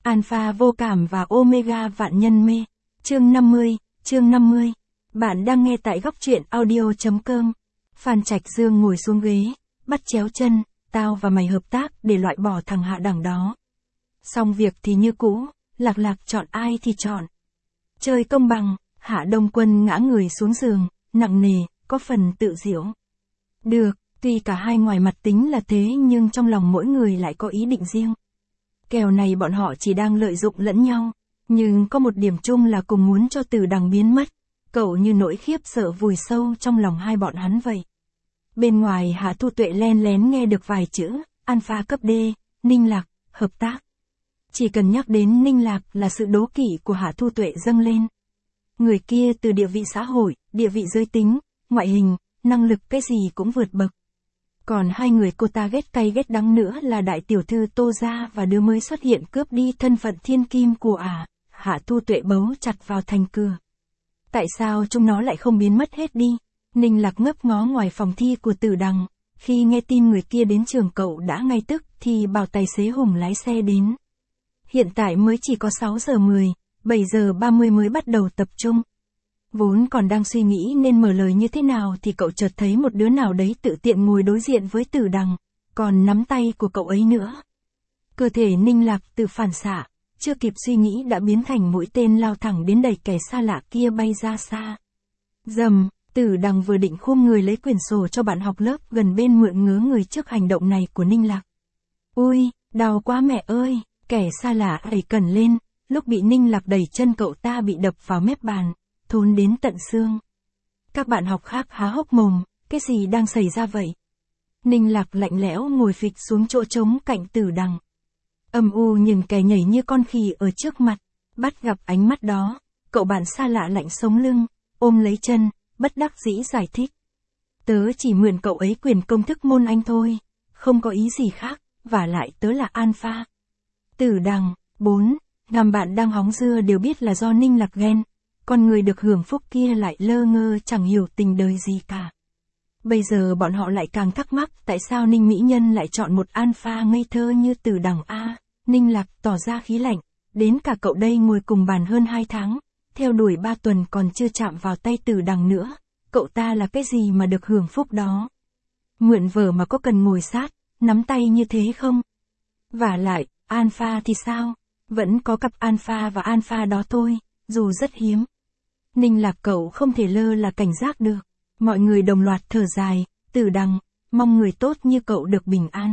Alpha vô cảm và Omega vạn nhân mê. Chương 50. Bạn đang nghe tại góc truyện audio.com. Phan Trạch Dương ngồi xuống ghế, bắt chéo chân, tao và mày hợp tác để loại bỏ thằng hạ đẳng đó. Xong việc thì như cũ, Lạc Lạc chọn ai thì chọn. Chơi công bằng, Hạ Đông Quân ngã người xuống giường, nặng nề, có phần tự giễu. Được, tuy cả hai ngoài mặt tính là thế nhưng trong lòng mỗi người lại có ý định riêng. Kèo này bọn họ chỉ đang lợi dụng lẫn nhau, nhưng có một điểm chung là cùng muốn cho Tử Đằng biến mất. Cậu như nỗi khiếp sợ vùi sâu trong lòng hai bọn hắn vậy. Bên ngoài Hạ Thu Tuệ len lén nghe được vài chữ, Alpha cấp D, Ninh Lạc, hợp tác. Chỉ cần nhắc đến Ninh Lạc là sự đố kỵ của Hạ Thu Tuệ dâng lên. Người kia từ địa vị xã hội, địa vị giới tính, ngoại hình, năng lực cái gì cũng vượt bậc. Còn hai người cô ta ghét cay ghét đắng nữa là đại tiểu thư Tô Gia và đứa mới xuất hiện cướp đi thân phận thiên kim của Hạ Thu Tuệ bấu chặt vào thành cửa. Tại sao chúng nó lại không biến mất hết đi? Ninh Lạc ngấp ngó ngoài phòng thi của Tử Đằng, khi nghe tin người kia đến trường cậu đã ngay tức thì bảo tài xế Hùng lái xe đến. Hiện tại mới chỉ có 6 giờ 10, 7 giờ 30 mới bắt đầu tập trung. Vốn còn đang suy nghĩ nên mở lời như thế nào thì cậu chợt thấy một đứa nào đấy tự tiện ngồi đối diện với Tử Đằng, còn nắm tay của cậu ấy nữa. Cơ thể Ninh Lạc từ phản xạ, chưa kịp suy nghĩ đã biến thành mũi tên lao thẳng đến đẩy kẻ xa lạ kia bay ra xa. Dầm, Tử Đằng vừa định khum người lấy quyển sổ cho bạn học lớp gần bên mượn ngớ người trước hành động này của Ninh Lạc. Ui, đau quá mẹ ơi, kẻ xa lạ đẩy cần lên, lúc bị Ninh Lạc đẩy chân cậu ta bị đập vào mép bàn, thốn đến tận xương. Các bạn học khác há hốc mồm, cái gì đang xảy ra vậy? Ninh Lạc lạnh lẽo ngồi phịch xuống chỗ trống cạnh Tử Đằng. Âm u nhìn kẻ nhảy như con khỉ ở trước mặt, bắt gặp ánh mắt đó, cậu bạn xa lạ lạnh sống lưng, ôm lấy chân, bất đắc dĩ giải thích. Tớ chỉ mượn cậu ấy quyền công thức môn Anh thôi, không có ý gì khác, vả lại tớ là Alpha. Tử Đằng, 4, ngàm bạn đang hóng dưa đều biết là do Ninh Lạc ghen, con người được hưởng phúc kia lại lơ ngơ chẳng hiểu tình đời gì cả. Bây giờ bọn họ lại càng thắc mắc tại sao Ninh Mỹ Nhân lại chọn một Alpha ngây thơ như Tử Đằng a. Ninh Lạc tỏ ra khí lạnh, đến cả cậu đây ngồi cùng bàn hơn 2 tháng, theo đuổi 3 tuần còn chưa chạm vào tay Tử Đằng nữa, cậu ta là cái gì mà được hưởng phúc đó. Mượn vở mà có cần ngồi sát, nắm tay như thế không? Vả lại, Alpha thì sao? Vẫn có cặp Alpha và Alpha đó thôi, dù rất hiếm. Ninh Lạc cậu không thể lơ là cảnh giác được. Mọi người đồng loạt thở dài, Tử Đằng, mong người tốt như cậu được bình an.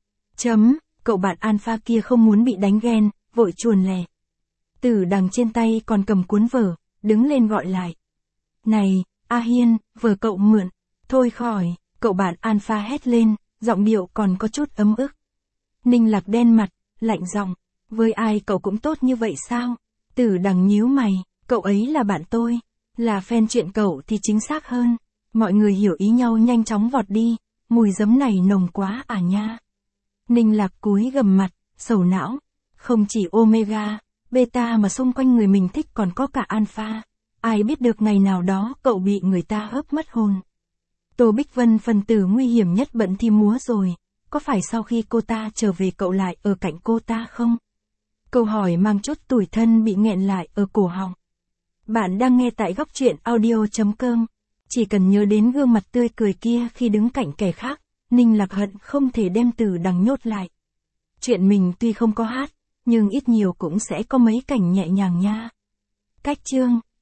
Cậu bạn Alpha kia không muốn bị đánh ghen, vội chuồn lẻ. Tử Đằng trên tay còn cầm cuốn vở, đứng lên gọi lại. Này, A Hiên, vở cậu mượn. Thôi khỏi, cậu bạn Alpha hét lên, giọng điệu còn có chút ấm ức. Ninh Lạc đen mặt, lạnh giọng, với ai cậu cũng tốt như vậy sao? Tử Đằng nhíu mày, cậu ấy là bạn tôi, là fan chuyện cậu thì chính xác hơn. Mọi người hiểu ý nhau nhanh chóng vọt đi, mùi giấm này nồng quá à nha. Ninh Lạc cúi gầm mặt, sầu não, không chỉ Omega, Beta mà xung quanh người mình thích còn có cả Alpha. Ai biết được ngày nào đó cậu bị người ta hớp mất hồn. Tô Bích Vân phần tử nguy hiểm nhất bận thi múa rồi, có phải sau khi cô ta trở về cậu lại ở cạnh cô ta không? Câu hỏi mang chút tủi thân bị nghẹn lại ở cổ họng. Bạn đang nghe tại góc truyện audio.com. Chỉ cần nhớ đến gương mặt tươi cười kia khi đứng cạnh kẻ khác, Ninh Lạc hận không thể đem Tử Đằng nhốt lại. Chuyện mình tuy không có hát, nhưng ít nhiều cũng sẽ có mấy cảnh nhẹ nhàng nha. Cách chương